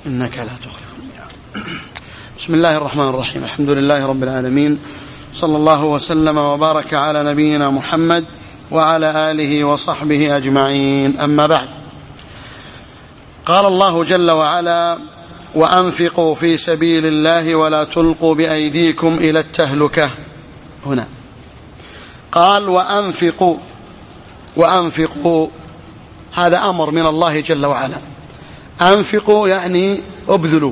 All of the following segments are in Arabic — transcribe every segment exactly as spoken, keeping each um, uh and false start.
إنك لا تخلف الميعاد. بسم الله الرحمن الرحيم. الحمد لله رب العالمين، صلى الله وسلم وبارك على نبينا محمد وعلى آله وصحبه أجمعين. أما بعد، قال الله جل وعلا: وأنفقوا في سبيل الله ولا تلقوا بأيديكم إلى التهلكة. هنا قال وأنفقوا، وأنفقوا هذا أمر من الله جل وعلا. أنفقوا يعني ابذلوا،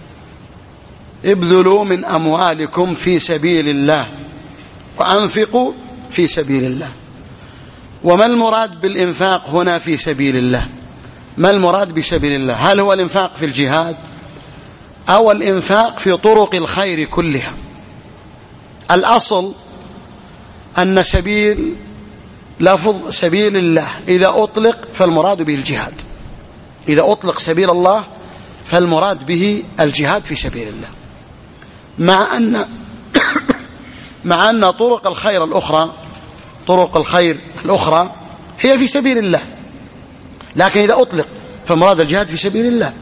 ابذلوا من أموالكم في سبيل الله، وأنفقوا في سبيل الله. وما المراد بالإنفاق هنا في سبيل الله؟ ما المراد بسبيل الله؟ هل هو الإنفاق في الجهاد أو الإنفاق في طرق الخير كلها؟ الأصل أن سبيل لفظ سبيل الله إذا أطلق فالمراد به الجهاد، إذا أطلق سبيل الله فالمراد به الجهاد في سبيل الله، مع أن مع أن طرق الخير الأخرى طرق الخير الأخرى هي في سبيل الله، لكن إذا أطلق فمراد الجهاد في سبيل الله.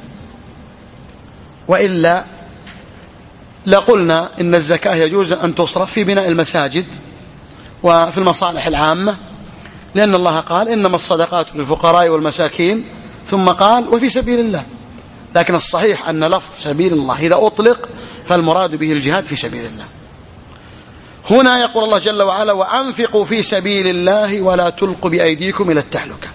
وإلا لقلنا إن الزكاة يجوز أن تصرف في بناء المساجد وفي المصالح العامة، لأن الله قال إنما الصدقات للفقراء والمساكين، ثم قال وفي سبيل الله. لكن الصحيح أن لفظ سبيل الله إذا أطلق فالمراد به الجهاد في سبيل الله. هنا يقول الله جل وعلا: وأنفقوا في سبيل الله ولا تلقوا بأيديكم إلى التهلكة.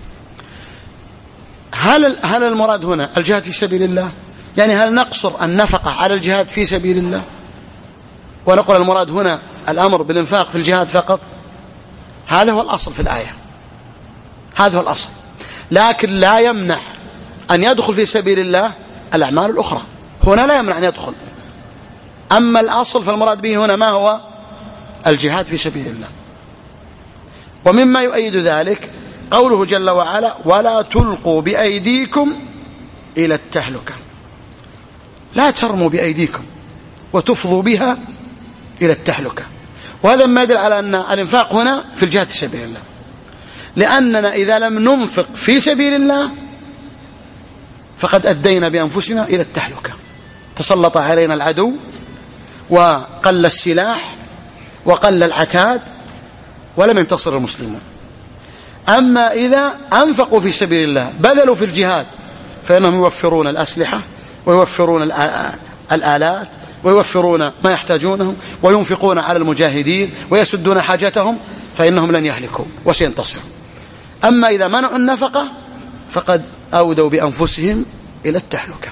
هل هل المراد هنا الجهاد في سبيل الله؟ يعني هل نقصر النفقة على الجهاد في سبيل الله ونقول المراد هنا الأمر بالإنفاق في الجهاد فقط؟ هذا هو الأصل في الآية، هذا هو الأصل. لكن لا يمنع أن يدخل في سبيل الله الأعمال الأخرى، هنا لا يمنع أن يدخل. أما الأصل فالمراد به هنا ما هو؟ الجهاد في سبيل الله. ومما يؤيد ذلك قوله جل وعلا: ولا تلقوا بأيديكم إلى التهلكة. لا ترموا بأيديكم وتفضوا بها إلى التهلكة. وهذا ما يدل على أن الإنفاق هنا في الجهاد في سبيل الله، لأننا إذا لم ننفق في سبيل الله فقد أدينا بأنفسنا إلى التهلكة. تسلط علينا العدو وقل السلاح وقل العتاد ولم ينتصر المسلمون. أما إذا أنفقوا في سبيل الله بذلوا في الجهاد فإنهم يوفرون الأسلحة ويوفرون الآلات ويوفرون ما يحتاجونه وينفقون على المجاهدين ويسدون حاجتهم، فإنهم لن يهلكوا وسينتصروا. أما إذا منعوا النفقة فقد أودوا بأنفسهم إلى التهلكة.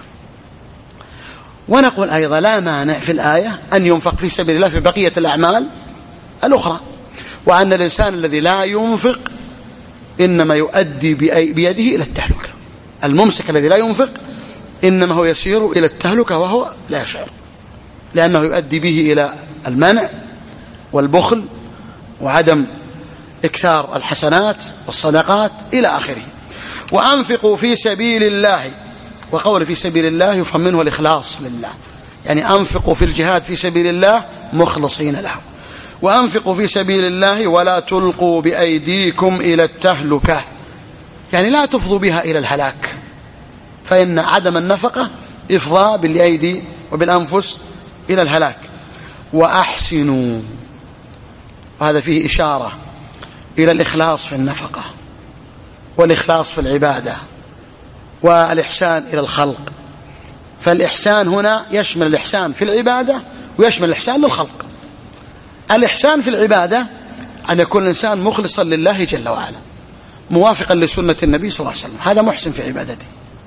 ونقول أيضا لا مانع في الآية أن ينفق في سبيل الله في بقية الأعمال الأخرى، وأن الإنسان الذي لا ينفق إنما يؤدي بيده إلى التهلكة. الممسك الذي لا ينفق إنما هو يسير إلى التهلكة وهو لا يشعر، لأنه يؤدي به إلى المنع والبخل وعدم إكثار الحسنات والصدقات إلى آخره. وأنفقوا في سبيل الله، وقول في سبيل الله يفهم منه الإخلاص لله، يعني أنفقوا في الجهاد في سبيل الله مخلصين له. وأنفقوا في سبيل الله ولا تلقوا بأيديكم إلى التهلكة، يعني لا تفضوا بها إلى الهلاك، فإن عدم النفقة إفضاء بالأيدي وبالأنفس إلى الهلاك. وأحسنوا، وهذا فيه إشارة إلى الإخلاص في النفقة والإخلاص في العبادة والإحسان إلى الخلق. فالإحسان هنا يشمل الإحسان في العبادة ويشمل الإحسان للخلق. الإحسان في العبادة أن يكون الإنسان مخلصا لله جل وعلا موافقا لسنة النبي صلى الله عليه وسلم، هذا محسن في عبادته.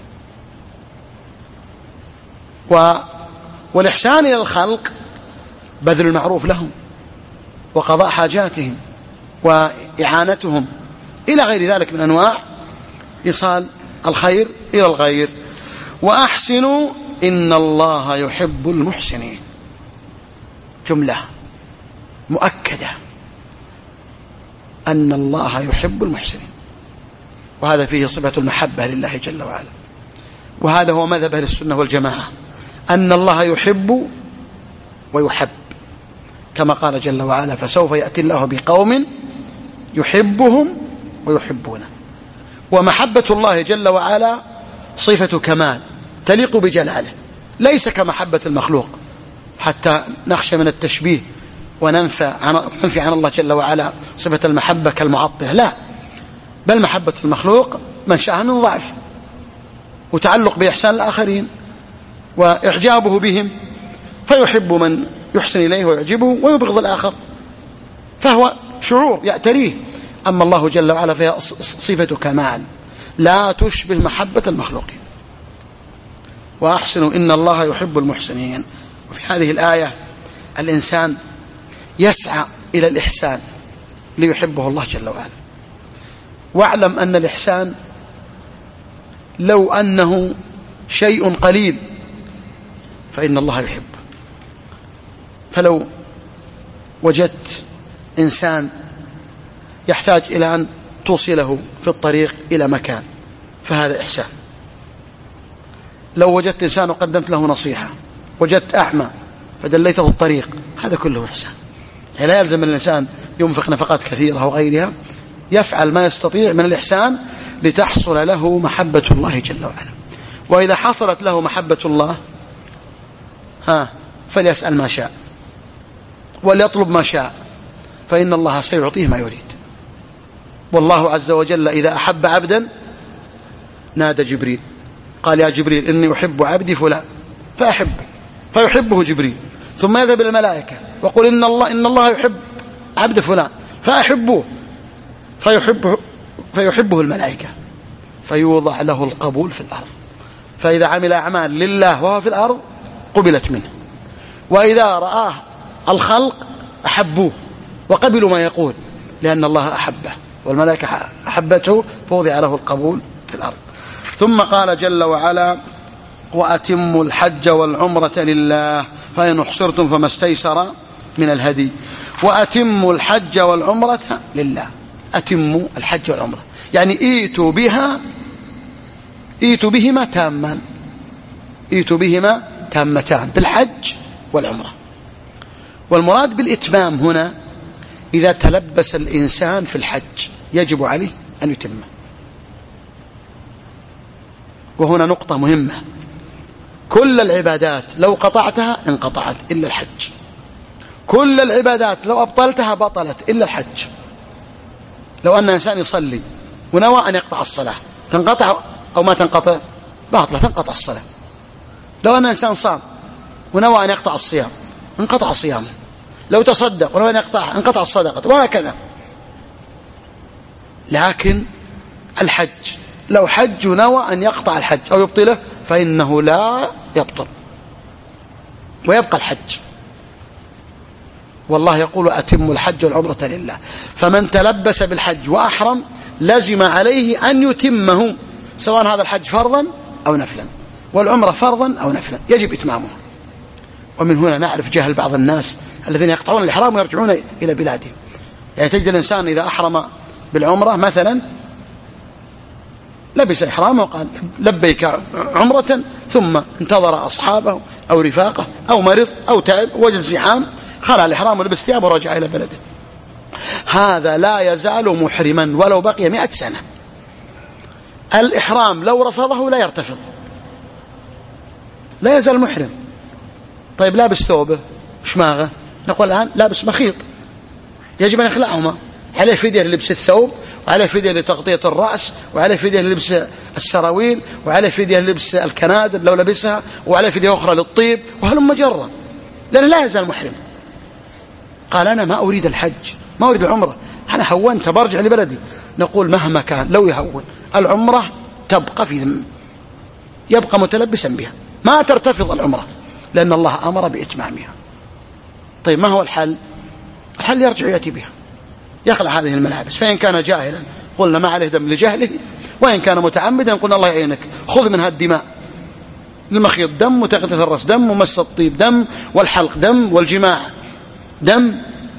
و... والإحسان إلى الخلق بذل المعروف لهم وقضاء حاجاتهم وإعانتهم إلى غير ذلك من أنواع إيصال الخير إلى الغير. وأحسنوا إن الله يحب المحسنين، جملة مؤكدة أن الله يحب المحسنين، وهذا فيه صفة المحبة لله جل وعلا. وهذا هو مذهب أهل السنة والجماعة، أن الله يحب ويحب، كما قال جل وعلا: فسوف يأتي الله بقوم يحبهم ويحبونه. ومحبة الله جل وعلا صفة كمال تليق بجلاله، ليس كمحبة المخلوق حتى نخشى من التشبيه وننفي عن, عن الله جل وعلا صفة المحبة كالمعطلة، لا، بل محبة المخلوق منشأها من ضعف وتعلق بإحسان الآخرين وإعجابه بهم، فيحب من يحسن إليه ويعجبه ويبغض الآخر، فهو شعور يأتريه. أما الله جل وعلا فيها صفة كمال لا تشبه محبة المخلوقين. وأحسنوا إن الله يحب المحسنين. وفي هذه الآية الإنسان يسعى إلى الإحسان ليحبه الله جل وعلا. واعلم أن الإحسان لو أنه شيء قليل فإن الله يحبه. فلو وجدت إنسان يحتاج إلى أن توصله في الطريق إلى مكان فهذا إحسان. لو وجدت إنسان وقدمت له نصيحة، وجدت أعمى فدليته الطريق، هذا كله إحسان. يعني لا يلزم الإنسان ينفق نفقات كثيرة أو غيرها، يفعل ما يستطيع من الإحسان لتحصل له محبة الله جل وعلا. وإذا حصلت له محبة الله ها فليسأل ما شاء وليطلب ما شاء، فإن الله سيعطيه ما يريد. والله عز وجل إذا أحب عبدا نادى جبريل قال يا جبريل إني أحب عبدي فلان فأحبه، فيحبه جبريل، ثم يذهب إلى الملائكة ويقول إن الله إن الله يحب عبد فلان فأحبوه، فيحبه فيحبه الملائكة، فيوضع له القبول في الأرض. فإذا عمل أعمال لله وهو في الأرض قبلت منه، وإذا رآه الخلق أحبوه وقبلوا ما يقول لأن الله أحبه والملائكة أحبته، فوضع له القبول في الأرض. ثم قال جل وعلا وأتموا الحج والعمرة لله فإن أحصرتم فما استيسر من الهدي. وأتموا الحج والعمرة لله، أتموا الحج والعمرة يعني ايتوا بها ايتوا بهما تامان، ايتوا بهما تامتان بالحج والعمرة. والمراد بالإتمام هنا إذا تلبس الإنسان في الحج يجب عليه أن يتمه. وهنا نقطة مهمة، كل العبادات لو قطعتها انقطعت إلا الحج، كل العبادات لو أبطلتها بطلت إلا الحج. لو أن إنسان يصلي ونوى أن يقطع الصلاة تنقطع أو ما تنقطع؟ باطلة، تنقطع الصلاة. لو أن إنسان صام ونوى أن يقطع الصيام انقطع صيامه. لو تصدق ونوى أن يقطع انقطع الصدقة، وهكذا. لكن الحج لو حج ونوى أن يقطع الحج أو يبطله فإنه لا يبطل ويبقى الحج. والله يقول أتم الحج والعمرة لله، فمن تلبس بالحج وأحرم لزم عليه أن يتمه، سواء هذا الحج فرضا أو نفلا والعمرة فرضا أو نفلا، يجب إتمامه. ومن هنا نعرف جهل بعض الناس الذين يقطعون الإحرام ويرجعون إلى بلادهم. يعني تجد الإنسان إذا أحرم بالعمرة مثلا لبس إحرامه وقال لبيك عمرة، ثم انتظر أصحابه أو رفاقه أو مرض أو تعب وجد زحام، خلع الإحرام ولبس ثيابه ورجع إلى بلده، هذا لا يزال محرما ولو بقي مئة سنة. الإحرام لو رفضه لا يرتفض، لا يزال محرم. طيب لابس ثوبه شماغه، نقول الآن لابس مخيط، يجب أن يخلعهما، عليه فدية للبس الثوب، وعليه فدية لتغطية الرأس، وعليه فدية للبس السراويل، وعليه فدية للبس الكنادر لو لبسها، وعليه فدية أخرى للطيب، وهلم جرا، لأنه لا يزال محرم. قال أنا ما أريد الحج، ما أريد العمرة، أنا هونت برجع لبلدي. نقول مهما كان لو يهون العمرة تبقى في ذم، يبقى متلبسا بها، ما ترتفض العمرة لأن الله أمر بإتمامها. طيب ما هو الحل؟ الحل يرجع يأتي بها، يخلع هذه الملابس. فإن كان جاهلا قلنا ما عليه دم لجهله، وإن كان متعمدا قلنا الله يعينك، خذ منها الدماء، المخيط دم، وتغطية الرأس دم، ومس الطيب دم، والحلق دم، والجماع دم،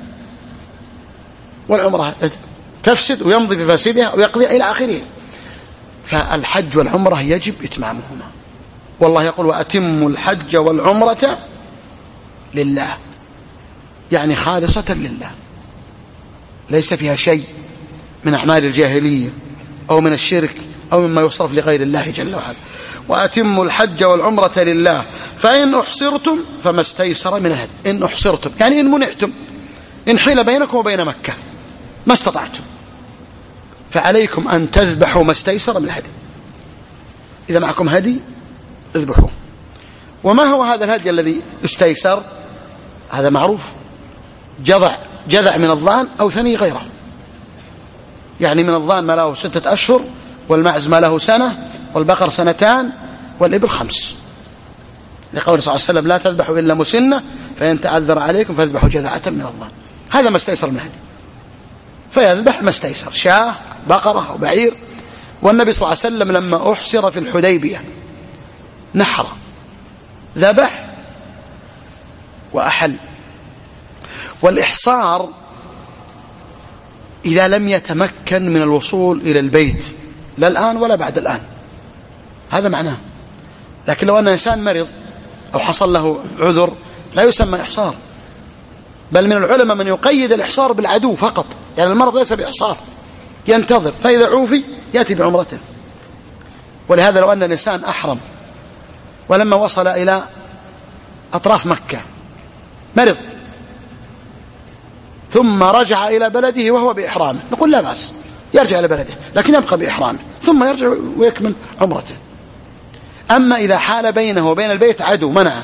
والعمرة تفسد ويمضي في فاسدها ويقضي إلى آخره. فالحج والعمرة يجب إتمامهما. والله يقول وأتموا الحج والعمرة لله، يعني خالصة لله، ليس فيها شيء من أعمال الجاهلية أو من الشرك أو مما يصرف لغير الله جل وعلا. وأتموا الحج والعمرة لله فإن أحصرتم فما استيسر من الهدي. إن أحصرتم يعني إن منعتم، إن حيل بينكم وبين مكة ما استطعتم، فعليكم أن تذبحوا ما استيسر من الهدي. إذا معكم هدي اذبحوه. وما هو هذا الهدي الذي استيسر؟ هذا معروف، جذع جذع من الضان أو ثني غيره، يعني من الضان ما له ستة أشهر، والمعز ما له سنة، والبقر سنتان، والإبل خمس، لقول صلى الله عليه وسلم لا تذبحوا إلا مسنة فإن تعذر عليكم فاذبحوا جذعة من الضان. هذا ما استيسر من الهدي، فيذبح ما استيسر، شاة بقرة أو بعير. والنبي صلى الله عليه وسلم لما أحصر في الحديبية نحر، ذبح وأحل. والإحصار إذا لم يتمكن من الوصول إلى البيت لا الآن ولا بعد الآن، هذا معناه. لكن لو أن إنسان مرض أو حصل له عذر لا يسمى إحصار، بل من العلماء من يقيد الإحصار بالعدو فقط، يعني المرض ليس بإحصار، ينتظر، فإذا عوفي يأتي بعمرته. ولهذا لو أن الإنسان أحرم ولما وصل إلى أطراف مكة مرض ثم رجع إلى بلده وهو بإحرامه، نقول لا بأس، يرجع إلى بلده لكن يبقى بإحرامه ثم يرجع ويكمل عمرته. أما إذا حال بينه وبين البيت عدو منعه،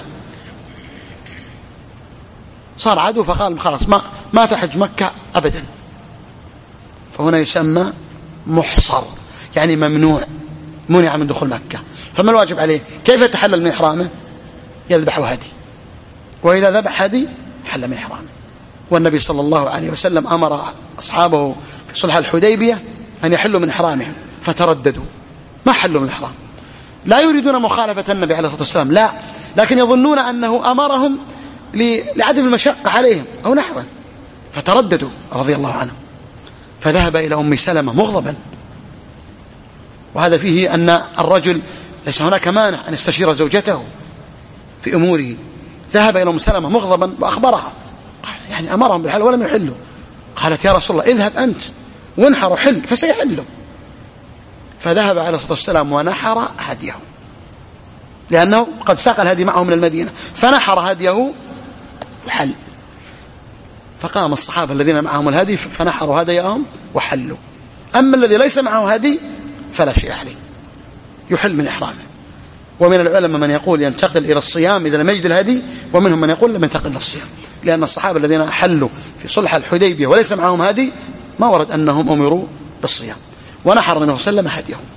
صار عدو فقال خلاص ما, ما تحج مكة أبدا، فهنا يسمى محصر، يعني ممنوع، منع من دخول مكة. فما الواجب عليه؟ كيف يتحلل من إحرامه؟ يذبح هدي، وإذا ذبح هدي حل من إحرامه. والنبي صلى الله عليه وسلم أمر أصحابه في صلح الحديبية أن يحلوا من إحرامهم فترددوا، ما حلوا من الإحرام، لا يريدون مخالفة النبي عليه الصلاة والسلام، لا، لكن يظنون أنه أمرهم لعدم المشقة عليهم أو نحوه، فترددوا رضي الله عنهم. فذهب إلى أم سلمة مغضبا، وهذا فيه أن الرجل ليس هناك مانع أن يستشير زوجته في أموره. ذهب إلى أم سلمة مغضبا وأخبرها، يعني أمرهم بالحل ولم يحلوا. قالت يا رسول الله اذهب أنت وانحر حل فسيحلوا. فذهب عليه الصلاة والسلام ونحر هديه، لأنه قد ساق الهدي معه من المدينة، فنحر هديه وحل. فقام الصحابة الذين معهم الهدي فنحروا هديهم وحلوا. أما الذي ليس معه هدي فلا شيء عليه، يحل من إحرامه. ومن العلماء من يقول ينتقل إلى الصيام إذا لم يجد الهدي، ومنهم من يقول لم ينتقل إلى الصيام، لأن الصحابة الذين أحلوا في صلح الحديبية وليس معهم هدي ما ورد أنهم أمروا بالصيام. ونحر النبي صلى الله عليه وسلم هديه،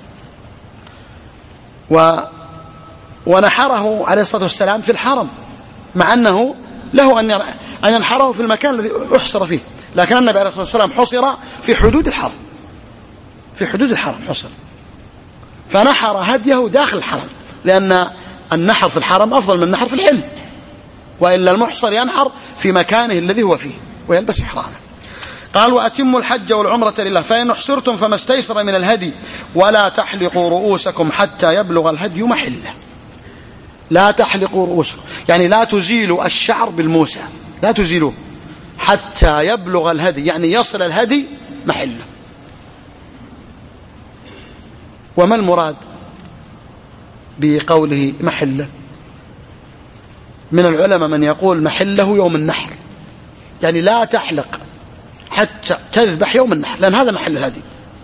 و... ونحره عليه الصلاة والسلام في الحرم، مع أنه له أن أن ينحره في المكان الذي أحصر فيه، لكن النبي عليه الصلاة والسلام حصر في حدود الحرم، في حدود الحرم حصر، فنحر هديه داخل الحرم، لأن النحر في الحرم أفضل من النحر في الحل، وإلا المحصر ينحر في مكانه الذي هو فيه ويلبس إحرامه. قال وأتموا الحج والعمرة لله فإن احصرتم فما استيسر من الهدي ولا تحلقوا رؤوسكم حتى يبلغ الهدي محله. لا تحلقوا رؤوسكم يعني لا تزيلوا الشعر بالموسى، لا تزيلوه حتى يبلغ الهدي، يعني يصل الهدي محله. وما المراد بقوله محله؟ من العلماء من يقول محله يوم النحر، يعني لا تحلق حتى تذبح يوم النحر، لأن هذا محل الهدي.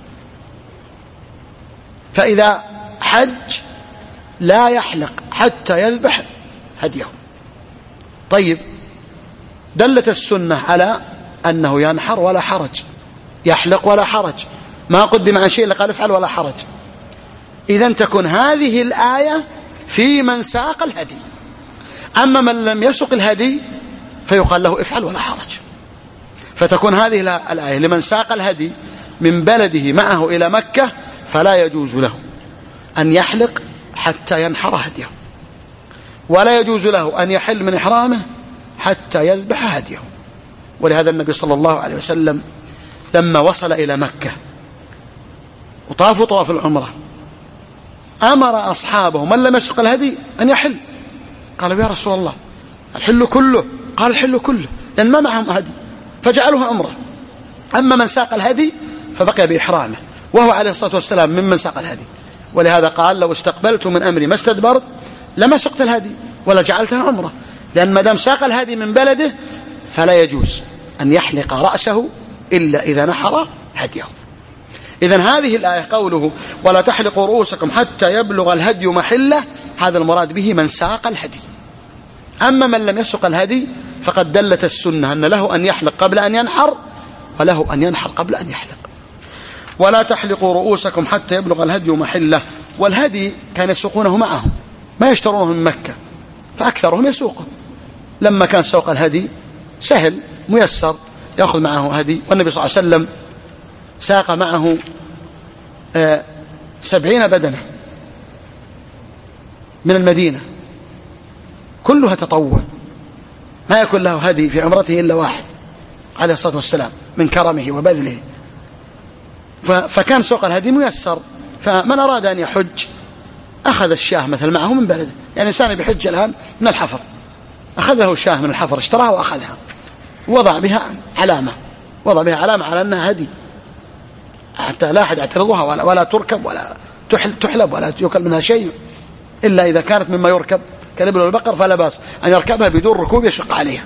فإذا حج لا يحلق حتى يذبح هديه. طيب، دلت السنة على أنه ينحر ولا حرج، يحلق ولا حرج، ما قدم عن شيء لقال افعل ولا حرج. إذن تكون هذه الآية في من ساق الهدي، أما من لم يسق الهدي فيقال له افعل ولا حرج. فتكون هذه الآية لمن ساق الهدي من بلده معه إلى مكة، فلا يجوز له أن يحلق حتى ينحر هديه، ولا يجوز له أن يحل من إحرامه حتى يذبح هديه. ولهذا النبي صلى الله عليه وسلم لما وصل إلى مكة وطافوا طواف العمرة أمر أصحابه من لم يسق الهدي أن يحل. قالوا يا رسول الله الحل كله، قال الحل كله، لأن ما معهم هدي، فجعلوها عمرة. أما من ساق الهدي فبقي بإحرامه، وهو عليه الصلاة والسلام ممن ساق الهدي، ولهذا قال لو استقبلت من أمري ما استدبرت لما سقت الهدي ولا جعلتها عمرة، لأن ما دام ساق الهدي من بلده فلا يجوز أن يحلق رأسه إلا إذا نحر هديه. إذن هذه الآية قوله ولا تحلقوا رؤوسكم حتى يبلغ الهدي محله، هذا المراد به من ساق الهدي. أما من لم يسق الهدي فقد دلت السنة أن له أن يحلق قبل أن ينحر وله أن ينحر قبل أن يحلق. ولا تحلقوا رؤوسكم حتى يبلغ الهدي محله، والهدي كان يسوقونه معهم ما يشترونه من مكة، فأكثرهم يسوقه. لما كان سوق الهدي سهل ميسر يأخذ معه هدي، والنبي صلى الله عليه وسلم ساق معه سبعين بدنة من المدينة كلها تطوع، ما يكون له هدي في عمرته إلا واحد عليه الصلاة والسلام من كرمه وبذله. فكان سوق الهدي ميسر، فمن أراد أن يحج أخذ الشاه مثل معه من بلده. يعني إنسان بيحج الآن من الحفر، أخذ له شاه من الحفر اشتراها وأخذها ووضع بها علامة، وضع بها علامة على أنها هدي حتى لا أحد يعترضها ولا, ولا تركب ولا تحلب ولا يؤكل منها شيء، إلا إذا كانت مما يركب كالإبل والبقر فلا بأس أن يركبها بدون ركوب يشق عليها.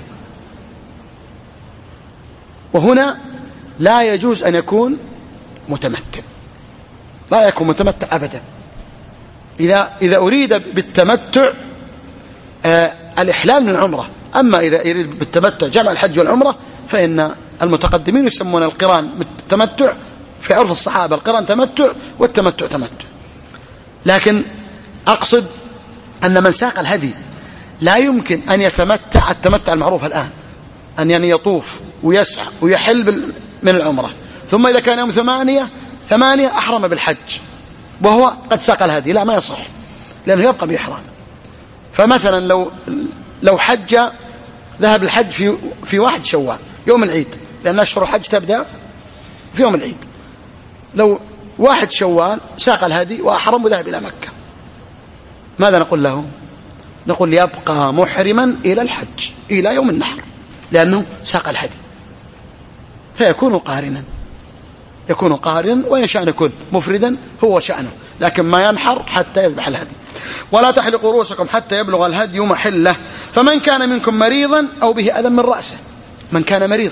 وهنا لا يجوز أن يكون متمتع، لا يكون متمتع أبدا. إذا, إذا أريد بالتمتع آه الإحلال من العمرة، أما إذا يريد بالتمتع جمع الحج والعمرة فإن المتقدمين يسمون القران التمتع في عرف الصحابة، القران تمتع والتمتع تمتع. لكن أقصد أن من ساق الهدي لا يمكن أن يتمتع التمتع المعروف الآن، أن يعني يطوف ويسعى ويحل من العمرة، ثم إذا كان يوم ثمانية ثمانية أحرم بالحج وهو قد ساق الهدي، لا ما يصح لأنه يبقى بإحرام. فمثلا لو لو حج ذهب الحج في في واحد شوال يوم العيد، لأن أشهر الحج تبدأ في يوم العيد، لو واحد شوال ساق الهدي وأحرم وذهب إلى مكة، ماذا نقول له؟ نقول يبقى محرما إلى الحج إلى يوم النحر، لأنه ساق الهدي، فيكون قارنا، يكون قارن، وإن شاء يكون مفردا هو شأنه، لكن ما ينحر حتى يذبح الهدي. ولا تحلقوا رؤوسكم حتى يبلغ الهدي محله، فمن كان منكم مريضا أو به أذى من رأسه. من كان مريض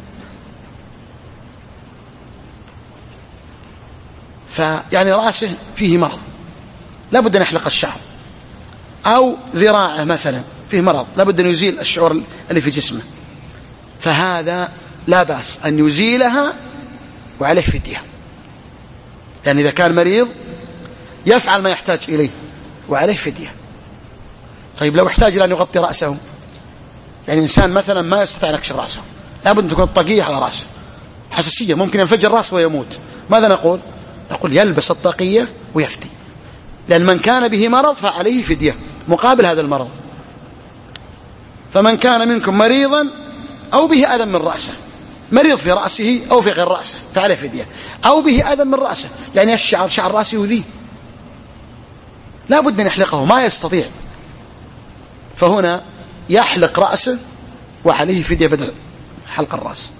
فيعني رأسه فيه مرض لا بد أن يحلق الشعر، أو ذراعه مثلا فيه مرض لا بد أن يزيل الشعور اللي في جسمه، فهذا لا بأس أن يزيلها وعليه فدية، لأن إذا كان مريض يفعل ما يحتاج إليه وعليه فدية. طيب لو احتاج إلى أن يغطي رأسه، يعني إنسان مثلا ما يستطيع أن يكشف رأسه، لابد أن تكون الطاقية على رأسه، حساسية ممكن ينفجر رأسه ويموت، ماذا نقول؟ نقول يلبس الطاقية ويفتي، لأن من كان به مرض فعليه فدية مقابل هذا المرض. فمن كان منكم مريضا أو به أذى من رأسه، مريض في رأسه أو في غير رأسه فعليه فدية، أو به أذى من رأسه يعني الشعر شعر رأسه يؤذيه لا بد أن يحلقه ما يستطيع، فهنا يحلق رأسه وعليه فدية بدل حلق الرأس.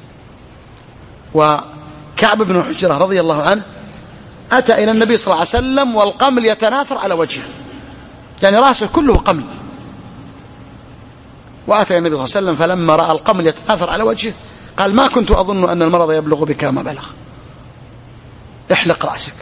وكعب بن حجرة رضي الله عنه أتى إلى النبي صلى الله عليه وسلم والقمل يتناثر على وجهه، يعني رأسه كله قمل، وأتى النبي صلى الله عليه وسلم فلما رأى القمل يتناثر على وجهه قال ما كنت أظن أن المرض يبلغ بك ما بلغ، احلق رأسك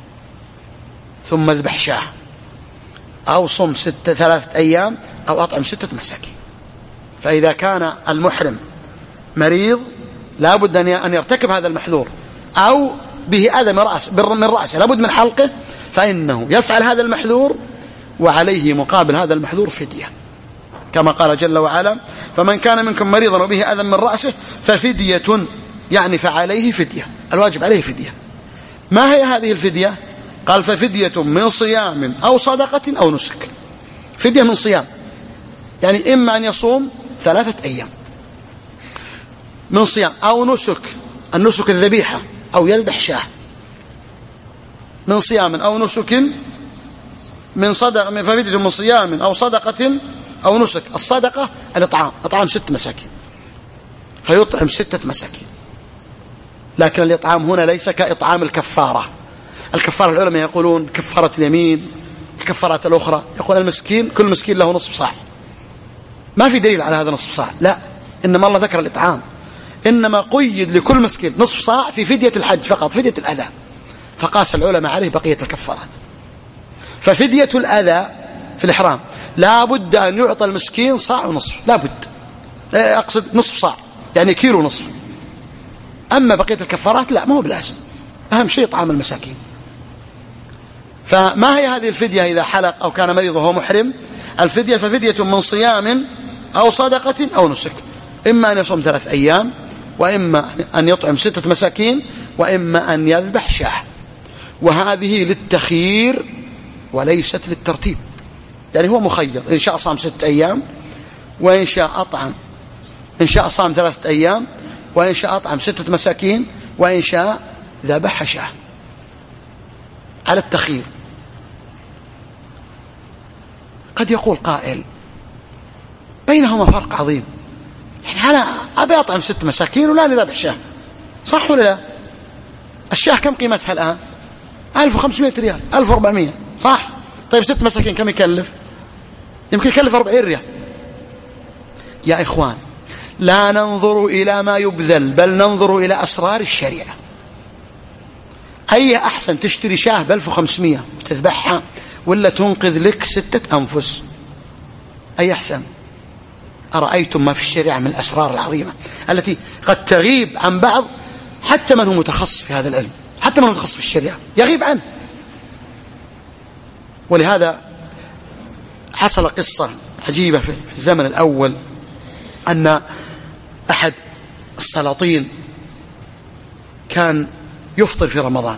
ثم اذبح شاه أو صم ستة ثلاثة أيام أو أطعم ستة مساكين. فإذا كان المحرم مريض لا بد أن يرتكب هذا المحذور، أو به أذى من رأسه من رأسه لا بد من حلقه، فإنه يفعل هذا المحذور وعليه مقابل هذا المحذور فدية، كما قال جل وعلا فمن كان منكم مريضا وبه أذى من رأسه ففدية، يعني فعليه فدية، الواجب عليه فدية. ما هي هذه الفدية؟ قال ففدية من صيام أو صدقة أو نسك. فدية من صيام يعني إما أن يصوم ثلاثة أيام من صيام، أو نسك، النسك الذبيحة أو يذبح شاه، من صيام أو نسك من صدق من ففدية من صيام أو صدقة أو نسك. الصدقة الإطعام، إطعام ست مساكين فيطعم ستة مساكين، لكن الإطعام هنا ليس كإطعام الكفارة، الكفارة العلماء يقولون كفارة اليمين، الكفارات الأخرى يقول المسكين كل مسكين له نصف صاع. ما في دليل على هذا نصف صاع، لا، إنما الله ذكر الإطعام، إنما قيد لكل مسكين نصف صاع في فدية الحج فقط، فدية الأذى، فقاس العلماء عليه بقية الكفارات. ففدية الأذى في الإحرام لا بد أن يعطى المسكين صاع ونصف، لا بد، أقصد نصف صاع يعني كيلو نصف. أما بقية الكفارات لا، ما هو بلازم، أهم شيء طعام المساكين. فما هي هذه الفدية إذا حلق أو كان مريض وهو محرم؟ الفدية ففدية من صيام أو صدقة أو نسك، إما أن يصوم ثلاث أيام، وإما أن يطعم ستة مساكين، وإما أن يذبح شاة. وهذه للتخيير وليست للترتيب، يعني هو مخير، إن شاء صام ستة أيام، وإن شاء أطعم، إن شاء صام ثلاثة أيام، وإن شاء أطعم ستة مساكين، وإن شاء ذبح شاة، على التخيير. قد يقول قائل بينهما فرق عظيم، يعني أنا أبي أطعم ست مساكين ولا ذبح شاة، صح ولا لا؟ الشاة كم قيمتها الآن؟ ألف وخمسمائة ريال، ألف وأربعمائة، صح؟ طيب ست مساكين كم يكلف؟ يمكن يكلف أربعين ريال. يا إخوان، لا ننظر إلى ما يبذل، بل ننظر إلى أسرار الشريعة. أي أحسن تشتري شاه بألف وخمسمائة وتذبحها، ولا تنقذ لك ستة أنفس؟ أي أحسن؟ أرأيتم ما في الشريعة من الأسرار العظيمة التي قد تغيب عن بعض، حتى من هو متخصص في هذا العلم، حتى من هو متخصص في الشريعة يغيب عنه. ولهذا حصل قصة عجيبة في الزمن الأول، أن أحد السلاطين كان يفطر في رمضان،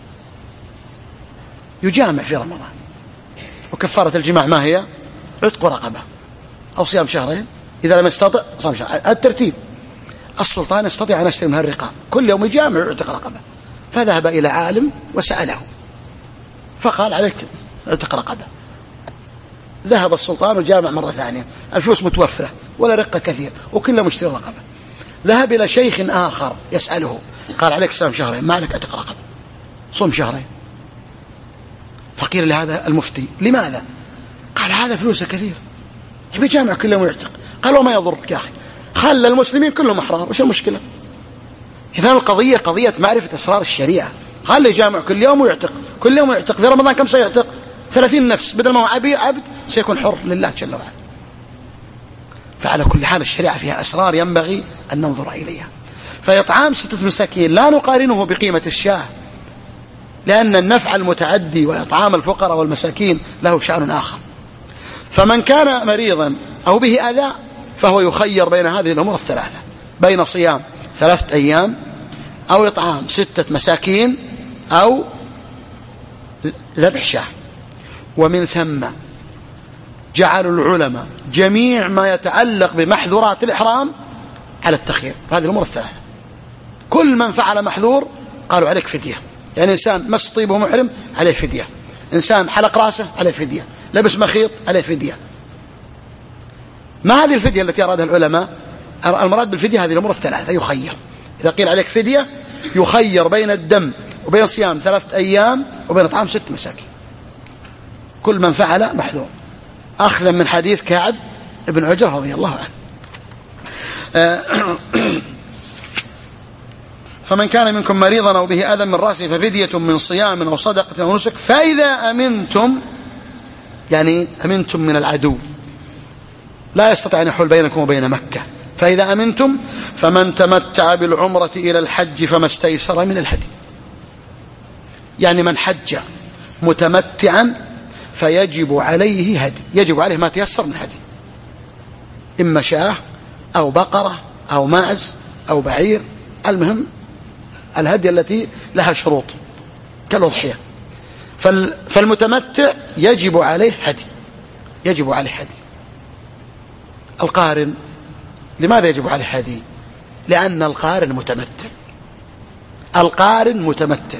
يجامع في رمضان، وكفارة الجماع ما هي؟ عتق رقبة أو صيام شهرين، إذا لم يستطع صام شهر. الترتيب. السلطان يستطيع أن يشتري منها الرقاب، كل يوم يجامع عتق رقبة. فذهب إلى عالم وسأله، فقال عليك عتق رقبة. ذهب السلطان وجامع مرة ثانية، الفلوس متوفرة ولا رقة كثير وكل يوم يشتري رقبة. ذهب إلى شيخ آخر يسأله، قال عليك صيام شهرين، ما عليك عتق رقبة، صوم شهرين. فقيل لهذا المفتي لماذا؟ قال هذا فلوسه كثير، يبي جامع كل يوم يعتق. قال وما يضرك يا أخي، خلى المسلمين كلهم أحرار، وش المشكلة؟ إذن القضية قضية معرفة أسرار الشريعة. خلى جامع كل يوم ويعتق، كل يوم يعتق. في رمضان كم سيعتق؟ ثلاثين نفس، بدل ما هو عبد عبد سيكون حر لله جل وعلا. فعلى كل حال الشريعة فيها أسرار ينبغي أن ننظر إليها. فإطعام ستة مساكين لا نقارنه بقيمة الشاه، لأن النفع المتعدي وإطعام الفقراء والمساكين له شأن آخر. فمن كان مريضا أو به أذى فهو يخير بين هذه الأمور الثلاثة، بين صيام ثلاثة أيام، أو إطعام ستة مساكين، أو ذبح شاه. ومن ثم جعلوا العلماء جميع ما يتعلق بمحظورات الإحرام على التخيير، هذه الأمور الثلاثة. كل من فعل محظور قالوا عليك فدية، يعني إنسان مس طيبه محرم عليه فدية، إنسان حلق راسه عليه فدية، لبس مخيط عليه فدية. ما هذه الفدية التي أرادها العلماء؟ المراد بالفدية هذه الأمور الثلاثة، يخير. إذا قيل عليك فدية يخير بين الدم وبين صيام ثلاثة أيام وبين إطعام ست مساكين، كل من فعل محذور، أخذا من حديث كعب بن عجرة رضي الله عنه. فمن كان منكم مريضا أو به أذى من رأسه ففدية من صيام أو صدقة أو نسك، فإذا أمنتم، يعني أمنتم من العدو لا يستطيع أن يحول بينكم وبين مكة، فإذا أمنتم فمن تمتع بالعمرة إلى الحج فما استيسر من الهدي. يعني من حج متمتعا فيجب عليه هدي، يجب عليه ما تيسر من هدي، إما شاه أو بقرة أو ماعز أو بعير، المهم الهدي التي لها شروط كالأضحية. فالمتمتع يجب عليه هدي، يجب عليه هدي. القارن لماذا يجب عليه هدي؟ لأن القارن متمتع، القارن متمتع.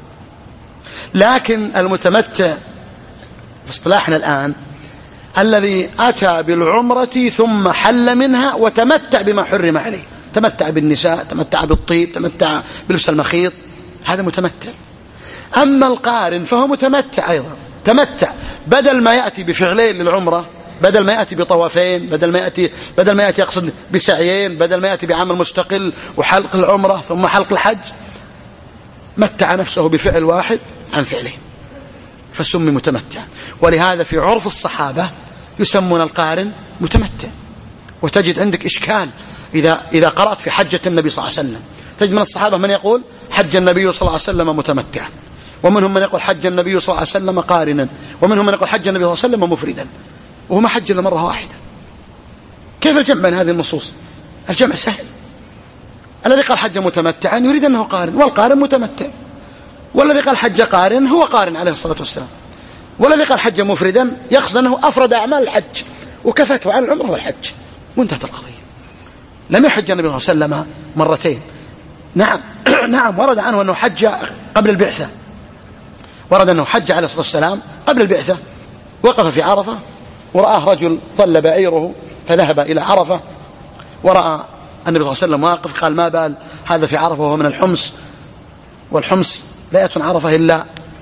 لكن المتمتع في اصطلاحنا الآن الذي أتى بالعمرة ثم حل منها وتمتع بما حرم عليه، تمتع بالنساء، تمتع بالطيب، تمتع بلبس المخيط، هذا متمتع. أما القارن فهو متمتع أيضا، تمتع، بدل ما يأتي بفعلين للعمرة، بدل ما يأتي بطوافين، بدل ما يأتي بدل ما يأتي يقصد بسعيين، بدل ما يأتي بعمل مستقل وحلق العمرة ثم حلق الحج، متع نفسه بفعل واحد عن فعلين فسمي متمتع. ولهذا في عرف الصحابة يسمون القارن متمتع. وتجد عندك إشكال إذا إذا قرأت في حجة النبي صلى الله عليه وسلم، تجد من الصحابة من يقول حج النبي صلى الله عليه وسلم متمتعا، ومنهم من يقول حج النبي صلى الله عليه وسلم قارنا، ومنهم من يقول حج النبي صلى الله عليه وسلم مفردا، وهو ما حج إلا مرة واحدة. كيف الجمع بين هذه النصوص؟ الجمع سهل. الذي قال حج متمتعا يريد أنه قارن، والقارن متمتع، والذي قال حج قارن هو قارن عليه الصلاة والسلام، والذي قال حج مفردا يقصد أنه أفرد أعمال الحج وكفته عن العمرة والحج، وانتهت القضية. لم يحج النبي صلى الله عليه وسلم مرتين. نعم نعم ورد عنه أنه حج قبل البعثة، ورد أنه حج عليه الصلاة والسلام قبل البعثة، وقف في عرفة ورآه رجل ضل بعيره فذهب إلى عرفة، ورأى النبي صلى الله عليه وسلم واقف، قال ما بال هذا في عرفة وهو من الحمص، والحمص لا يأتون عرفة إلا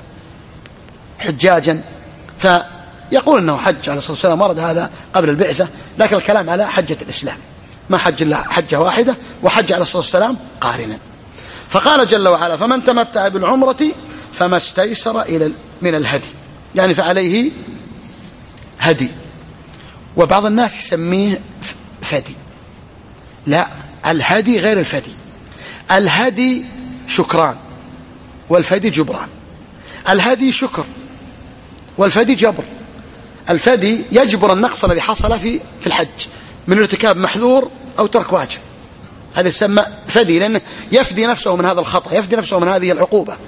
حجاجا. فيقول أنه حج عليه الصلاة والسلام، ورد هذا قبل البعثة، لكن الكلام على حجة الإسلام، ما حج إلا حجة واحدة، وحج عليه الصلاة والسلام قارنا. فقال جل وعلا فمن تمتع بالعمرة فما استيسر إلى من الهدي، يعني فعليه هدي. وبعض الناس يسميه فدي، لا، الهدي غير الفدي. الهدي شكران والفدي جبران. الهدي شكر والفدي جبر. الفدي يجبر النقص الذي حصل في في الحج من ارتكاب محذور أو ترك واجب، هذا يسمى فدي، لأنه يفدي نفسه من هذا الخطأ، يفدي نفسه من هذه العقوبة.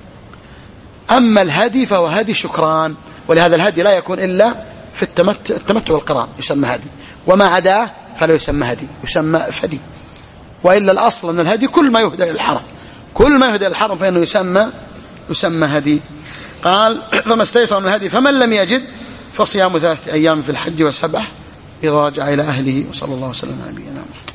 أما الهدي فهو هدي شكران، ولهذا الهدي لا يكون إلا في التمتع, التمتع والقران يسمى هدي، وما عداه فلا يسمى هدي، يسمى فدي. وإلا الأصل أن الهدي كل ما يهدى إلى الحرم، كل ما يهدى إلى الحرم فإنه يسمى يسمى هدي. قال فما استيسر من الهدي فمن لم يجد فصيام ثلاثة أيام في الحج وسبعة إذا رجع إلى أهله. وصلى الله وسلم على نبينا محمد.